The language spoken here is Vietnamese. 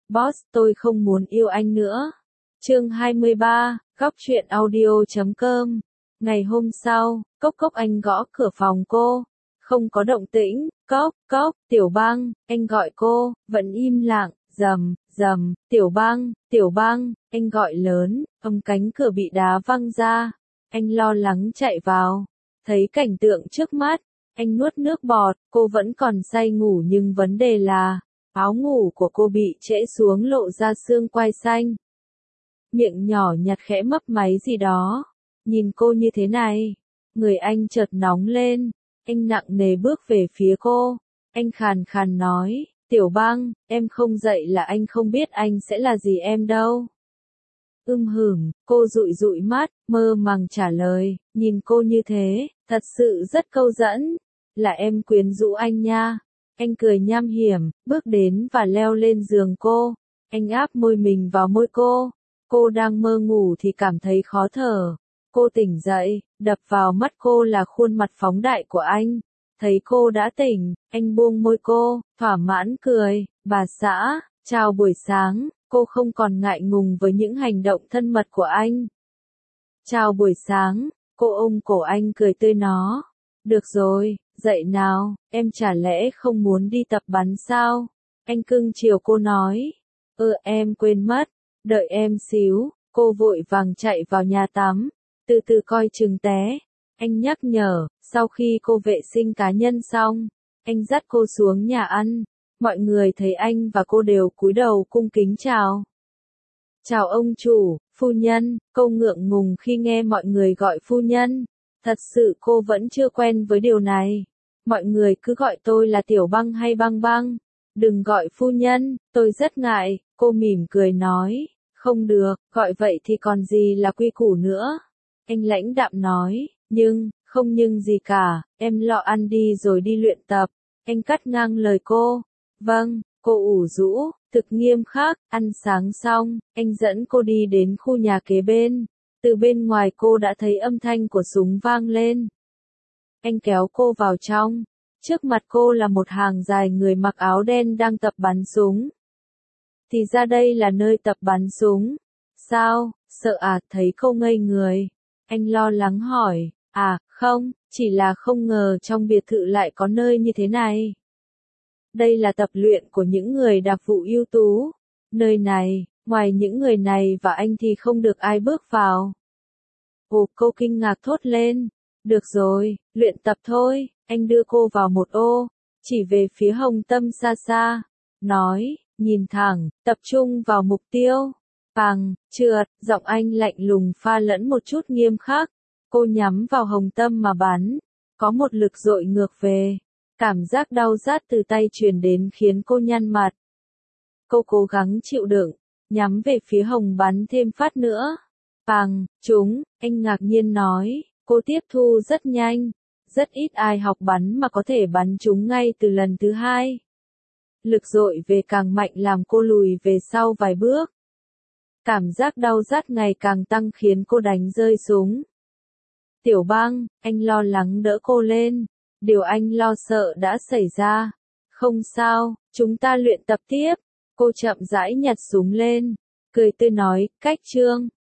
Boss, tôi không muốn yêu anh nữa. Chương 23, Góc truyện audio.com. Ngày hôm sau, Cốc Cốc anh gõ cửa phòng cô. Không có động tĩnh. Cốc, Cốc, Tiểu Băng, anh gọi cô, vẫn im lặng. Rầm, rầm, Tiểu Băng, anh gọi lớn, cánh cửa bị đá văng ra. Anh lo lắng chạy vào. Thấy cảnh tượng trước mắt, anh nuốt nước bọt, cô vẫn còn say ngủ nhưng vấn đề là, áo ngủ của cô bị trễ xuống lộ ra xương quai xanh. Miệng nhỏ nhặt khẽ mấp máy gì đó. Nhìn cô như thế này, người anh chợt nóng lên. Anh nặng nề bước về phía cô. Anh khàn khàn nói, Tiểu Băng, em không dậy là anh không biết anh sẽ là gì em đâu. Cô dụi dụi mắt, mơ màng trả lời, nhìn cô như thế, thật sự rất câu dẫn. Là em quyến rũ anh nha. Anh cười nham hiểm, bước đến và leo lên giường cô. Anh áp môi mình vào môi cô. Cô đang mơ ngủ thì cảm thấy khó thở. Cô tỉnh dậy, đập vào mắt cô là khuôn mặt phóng đại của anh. Thấy cô đã tỉnh, anh buông môi cô, thỏa mãn cười, bà xã, chào buổi sáng, cô không còn ngại ngùng với những hành động thân mật của anh. Chào buổi sáng, cô ôm cổ anh cười tươi nó. Được rồi, dậy nào, em chả lẽ không muốn đi tập bắn sao? Anh cưng chiều cô nói. Em quên mất, đợi em xíu, cô vội vàng chạy vào nhà tắm, từ từ coi chừng té. Anh nhắc nhở, sau khi cô vệ sinh cá nhân xong, anh dắt cô xuống nhà ăn. Mọi người thấy anh và cô đều cúi đầu cung kính chào. Chào ông chủ, phu nhân, cô ngượng ngùng khi nghe mọi người gọi phu nhân. Thật sự cô vẫn chưa quen với điều này. Mọi người cứ gọi tôi là Tiểu Băng hay Băng Băng. Đừng gọi phu nhân, tôi rất ngại, cô mỉm cười nói. Không được, gọi vậy thì còn gì là quy củ nữa. Anh lãnh đạm nói, không nhưng gì cả, em lo ăn đi rồi đi luyện tập. Anh cắt ngang lời cô. Vâng, cô ủ rũ, thực nghiêm khắc, ăn sáng xong, anh dẫn cô đi đến khu nhà kế bên. Từ bên ngoài cô đã thấy âm thanh của súng vang lên. Anh kéo cô vào trong. Trước mặt cô là một hàng dài người mặc áo đen đang tập bắn súng. Thì ra đây là nơi tập bắn súng. Sao, sợ à? Thấy cô ngây người. Anh lo lắng hỏi, không, chỉ là không ngờ trong biệt thự lại có nơi như thế này. Đây là tập luyện của những người đặc vụ ưu tú. Nơi này, ngoài những người này và anh thì không được ai bước vào. Cô kinh ngạc thốt lên. Được rồi, luyện tập thôi. Anh đưa cô vào một ô, chỉ về phía Hồng Tâm xa xa. Nói, nhìn thẳng, tập trung vào mục tiêu. Trượt, giọng anh lạnh lùng pha lẫn một chút nghiêm khắc. Cô nhắm vào Hồng Tâm mà bắn. Có một lực dội ngược về. Cảm giác đau rát từ tay truyền đến khiến cô nhăn mặt. Cô cố gắng chịu đựng, nhắm về phía Hồng bắn thêm phát nữa. Trúng, anh ngạc nhiên nói, cô tiếp thu rất nhanh. Rất ít ai học bắn mà có thể bắn trúng ngay từ lần thứ hai. Lực dội về càng mạnh làm cô lùi về sau vài bước. Cảm giác đau rát ngày càng tăng khiến cô đánh rơi súng. Tiểu Băng, anh lo lắng đỡ cô lên. Điều anh lo sợ đã xảy ra. Không sao, chúng ta luyện tập tiếp. Cô chậm rãi nhặt súng lên. Cười tươi nói, cách chương.